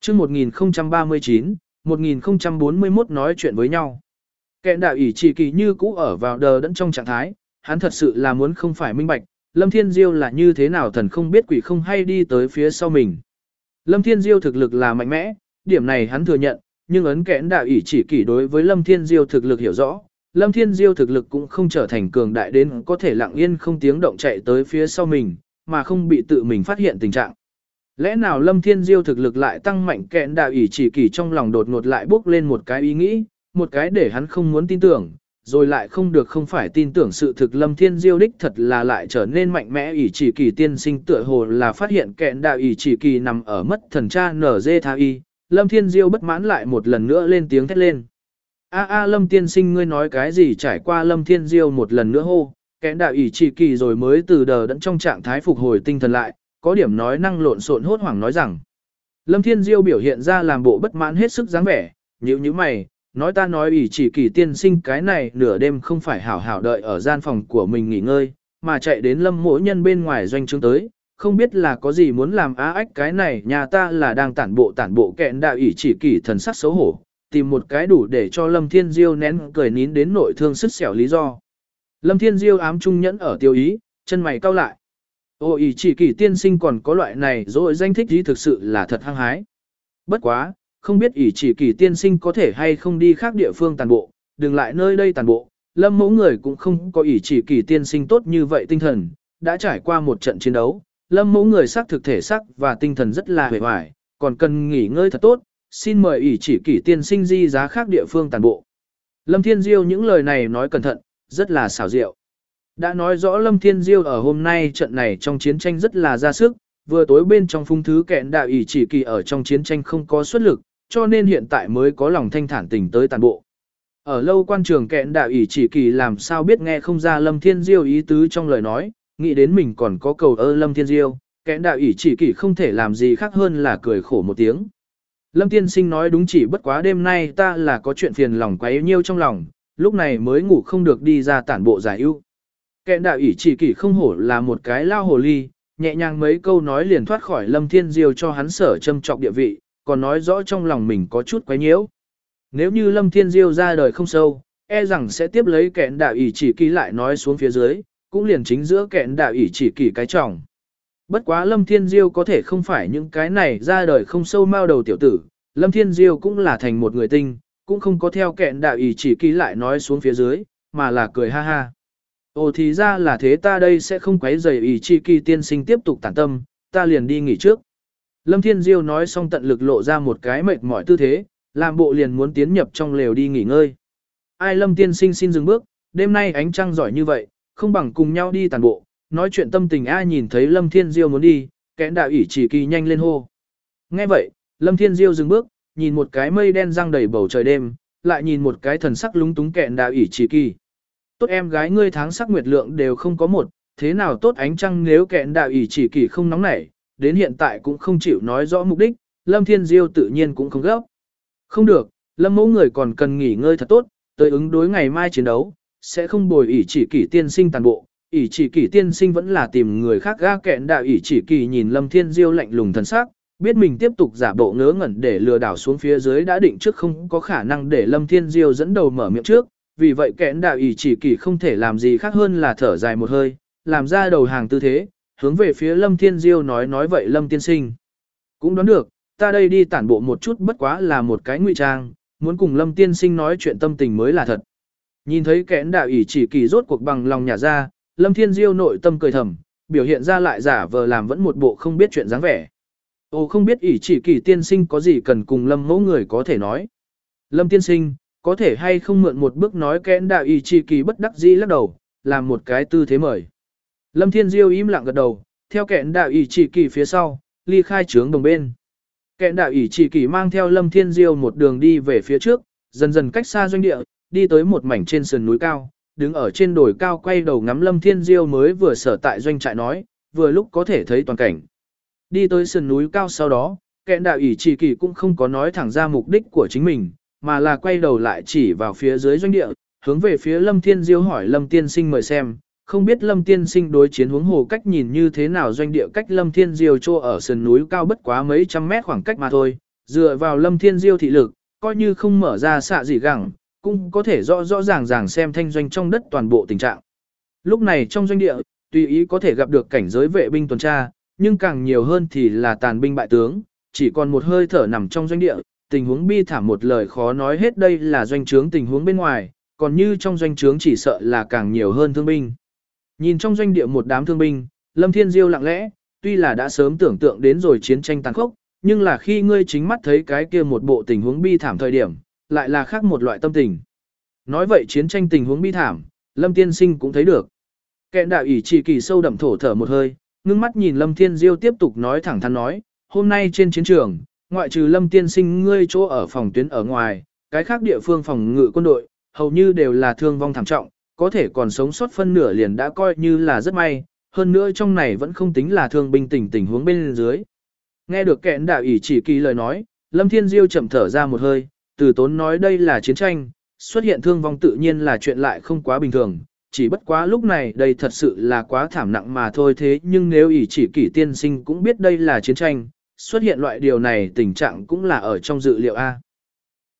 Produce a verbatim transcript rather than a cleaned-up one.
chương một nghìn không trăm ba mươi chín, một nghìn không trăm bốn mươi mốt nói chuyện với nhau. Kẹn đạo ỷ chỉ kỳ như cũ ở vào đờ đẫn trong trạng thái, hắn thật sự là muốn không phải minh bạch, Lâm Thiên Diêu là như thế nào thần không biết quỷ không hay đi tới phía sau mình. Lâm Thiên Diêu thực lực là mạnh mẽ, điểm này hắn thừa nhận, nhưng ấn kẽn đạo ỷ chỉ kỳ đối với Lâm Thiên Diêu thực lực hiểu rõ, Lâm Thiên Diêu thực lực cũng không trở thành cường đại đến có thể lặng yên không tiếng động chạy tới phía sau mình, mà không bị tự mình phát hiện tình trạng. Lẽ nào Lâm Thiên Diêu thực lực lại tăng mạnh, kẽn đạo ỷ chỉ kỳ trong lòng đột ngột lại bốc lên một cái ý nghĩ, một cái để hắn không muốn tin tưởng, rồi lại không được không phải tin tưởng sự thực. Lâm Thiên Diêu đích thật là lại trở nên mạnh mẽ. ỷ chỉ kỳ tiên sinh tựa hồ là phát hiện kẹn đạo ỷ chỉ kỳ nằm ở mất thần cha nở dê tha y. Lâm Thiên Diêu bất mãn lại một lần nữa lên tiếng thét lên. A a Lâm tiên sinh ngươi nói cái gì? Trải qua Lâm Thiên Diêu một lần nữa hô, kẹn đạo ỷ chỉ kỳ rồi mới từ đờ đẫn trong trạng thái phục hồi tinh thần lại, có điểm nói năng lộn xộn hốt hoảng nói rằng. Lâm Thiên Diêu biểu hiện ra làm bộ bất mãn hết sức dáng vẻ, nhíu nhíu mày. Nói ta nói ỷ chỉ kỳ tiên sinh cái này nửa đêm không phải hảo hảo đợi ở gian phòng của mình nghỉ ngơi, mà chạy đến Lâm mỗ nhân bên ngoài doanh trướng tới, không biết là có gì muốn làm á ách. Cái này nhà ta là đang tản bộ tản bộ. Kẹn đạo ỷ chỉ kỳ thần sắc xấu hổ, tìm một cái đủ để cho Lâm Thiên Diêu nén cười nín đến nội thương sứt xẻo lý do. Lâm Thiên Diêu ám trung nhẫn ở tiêu ý, chân mày cau lại. Ô ỷ chỉ kỳ tiên sinh còn có loại này rồi danh thích gì thực sự là thật hăng hái. Bất quá. Không biết ỷ chỉ kỳ tiên sinh có thể hay không đi khác địa phương tàn bộ, đừng lại nơi đây tàn bộ. Lâm mẫu người cũng không có ỷ chỉ kỳ tiên sinh tốt như vậy tinh thần, đã trải qua một trận chiến đấu, Lâm mẫu người xác thực thể xác và tinh thần rất là hề hoài, còn cần nghỉ ngơi thật tốt, xin mời ỷ chỉ kỳ tiên sinh di giá khác địa phương tàn bộ. Lâm Thiên Diêu những lời này nói cẩn thận, rất là xảo diệu. Đã nói rõ Lâm Thiên Diêu ở hôm nay trận này trong chiến tranh rất là ra sức, vừa tối bên trong phung thứ kẹn đạo ỷ chỉ kỳ ở trong chiến tranh không có xuất lực, cho nên hiện tại mới có lòng thanh thản tình tới tàn bộ. Ở lâu quan trường kẹn đạo ỷ chỉ kỳ làm sao biết nghe không ra Lâm Thiên Diêu ý tứ trong lời nói, nghĩ đến mình còn có cầu ơ Lâm Thiên Diêu, kẹn đạo ỷ chỉ kỳ không thể làm gì khác hơn là cười khổ một tiếng. Lâm tiên sinh nói đúng, chỉ bất quá đêm nay ta là có chuyện phiền lòng quấy nhiêu trong lòng, lúc này mới ngủ không được đi ra tản bộ giải ưu. Kẹn đạo ỷ chỉ kỳ không hổ là một cái lao hồ ly, nhẹ nhàng mấy câu nói liền thoát khỏi Lâm Thiên Diêu cho hắn sở châm trọc địa vị, còn nói rõ trong lòng mình có chút quấy nhiễu. Nếu như Lâm Thiên Diêu ra đời không sâu, e rằng sẽ tiếp lấy kẹn đạo ỷ chỉ kỳ lại nói xuống phía dưới, cũng liền chính giữa kẹn đạo ỷ chỉ kỳ cái trọng. Bất quá Lâm Thiên Diêu có thể không phải những cái này ra đời không sâu mao đầu tiểu tử, Lâm Thiên Diêu cũng là thành một người tinh, cũng không có theo kẹn đạo ỷ chỉ kỳ lại nói xuống phía dưới, mà là cười ha ha. Ồ thì ra là thế, ta đây sẽ không quấy rầy ỷ chỉ kỳ tiên sinh tiếp tục tản tâm, ta liền đi nghỉ trước. Lâm Thiên Diêu nói xong tận lực lộ ra một cái mệt mỏi tư thế, làm bộ liền muốn tiến nhập trong lều đi nghỉ ngơi. Ai Lâm tiên sinh xin dừng bước, đêm nay ánh trăng giỏi như vậy, không bằng cùng nhau đi tàn bộ, nói chuyện tâm tình. Ai nhìn thấy Lâm Thiên Diêu muốn đi, kẽn đạo ỷ chỉ kỳ nhanh lên hô. Nghe vậy, Lâm Thiên Diêu dừng bước, nhìn một cái mây đen giăng đầy bầu trời đêm, lại nhìn một cái thần sắc lúng túng kẽn đạo ỷ chỉ kỳ. Tốt em gái ngươi tháng sắc nguyệt lượng đều không có một, thế nào tốt ánh trăng nếu kẽn đạo ỷ chỉ kỳ không nóng nảy. Đến hiện tại cũng không chịu nói rõ mục đích, Lâm Thiên Diêu tự nhiên cũng không gấp. Không được, Lâm mẫu người còn cần nghỉ ngơi thật tốt, tới ứng đối ngày mai chiến đấu, sẽ không bồi ỷ chỉ kỳ tiên sinh tàn bộ. ỷ chỉ kỳ tiên sinh vẫn là tìm người khác ga. Kẹn đạo ỷ chỉ kỳ nhìn Lâm Thiên Diêu lạnh lùng thần sắc, biết mình tiếp tục giả bộ ngớ ngẩn để lừa đảo xuống phía dưới đã định trước không có khả năng để Lâm Thiên Diêu dẫn đầu mở miệng trước, vì vậy kẹn đạo ỷ chỉ kỳ không thể làm gì khác hơn là thở dài một hơi, làm ra đầu hàng tư thế. Hướng về phía Lâm Thiên Diêu nói nói vậy Lâm tiên sinh. Cũng đoán được, ta đây đi tản bộ một chút bất quá là một cái ngụy trang, muốn cùng Lâm tiên sinh nói chuyện tâm tình mới là thật. Nhìn thấy kẽn đạo ỷ chỉ kỳ rốt cuộc bằng lòng nhả ra, Lâm Thiên Diêu nội tâm cười thầm, biểu hiện ra lại giả vờ làm vẫn một bộ không biết chuyện dáng vẻ. Ồ không biết ỷ chỉ kỳ tiên sinh có gì cần cùng Lâm mẫu người có thể nói. Lâm tiên sinh, có thể hay không mượn một bước nói. Kẽn đạo ỷ chỉ kỳ bất đắc dĩ lắc đầu, làm một cái tư thế mời. Lâm Thiên Diêu im lặng gật đầu, theo kẹn đạo ỷ chỉ kỳ phía sau, ly khai trướng đồng bên. Kẹn đạo ỷ chỉ kỳ mang theo Lâm Thiên Diêu một đường đi về phía trước, dần dần cách xa doanh địa, đi tới một mảnh trên sườn núi cao, đứng ở trên đồi cao quay đầu ngắm Lâm Thiên Diêu mới vừa sở tại doanh trại nói, vừa lúc có thể thấy toàn cảnh. Đi tới sườn núi cao sau đó, kẹn đạo ỷ chỉ kỳ cũng không có nói thẳng ra mục đích của chính mình, mà là quay đầu lại chỉ vào phía dưới doanh địa, hướng về phía Lâm Thiên Diêu hỏi Lâm tiên sinh mời xem. Không biết Lâm tiên sinh đối chiến huống hồ cách nhìn như thế nào. Doanh địa cách Lâm Thiên Diêu chỗ ở sườn núi cao bất quá mấy trăm mét khoảng cách mà thôi, Dựa vào Lâm Thiên Diêu thị lực, coi như không mở ra xạ gì gẳng, cũng có thể rõ rõ ràng ràng xem thanh doanh trong đất toàn bộ tình trạng. Lúc này trong doanh địa, tùy ý có thể gặp được cảnh giới vệ binh tuần tra, nhưng càng nhiều hơn thì là tàn binh bại tướng, chỉ còn một hơi thở nằm trong doanh địa, tình huống bi thảm một lời khó nói hết. Đây là doanh trướng tình huống bên ngoài, còn như trong doanh trướng chỉ sợ là càng nhiều hơn thương binh. Nhìn trong doanh địa một đám thương binh, Lâm Thiên Diêu lặng lẽ, tuy là đã sớm tưởng tượng đến rồi chiến tranh tàn khốc, nhưng là khi ngươi chính mắt thấy cái kia một bộ tình huống bi thảm thời điểm, lại là khác một loại tâm tình. Nói vậy chiến tranh tình huống bi thảm, Lâm Tiên Sinh cũng thấy được. Kẹn đạo ỷ chỉ kỳ sâu đậm thổ thở một hơi, ngưng mắt nhìn Lâm Thiên Diêu tiếp tục nói thẳng thắn nói, hôm nay trên chiến trường, ngoại trừ Lâm Tiên Sinh ngươi chỗ ở phòng tuyến ở ngoài, cái khác địa phương phòng ngự quân đội, hầu như đều là thương vong thảm trọng, có thể còn sống sót phân nửa liền đã coi như là rất may, hơn nữa trong này vẫn không tính là thương binh tình tình huống bên dưới. Nghe được kẹn đạo ỷ chỉ kỳ lời nói, Lâm Thiên Diêu chậm thở ra một hơi, từ tốn nói đây là chiến tranh, xuất hiện thương vong tự nhiên là chuyện lại không quá bình thường, chỉ bất quá lúc này đây thật sự là quá thảm nặng mà thôi. Thế nhưng nếu ỷ chỉ kỳ tiên sinh cũng biết đây là chiến tranh, xuất hiện loại điều này tình trạng cũng là ở trong dự liệu A.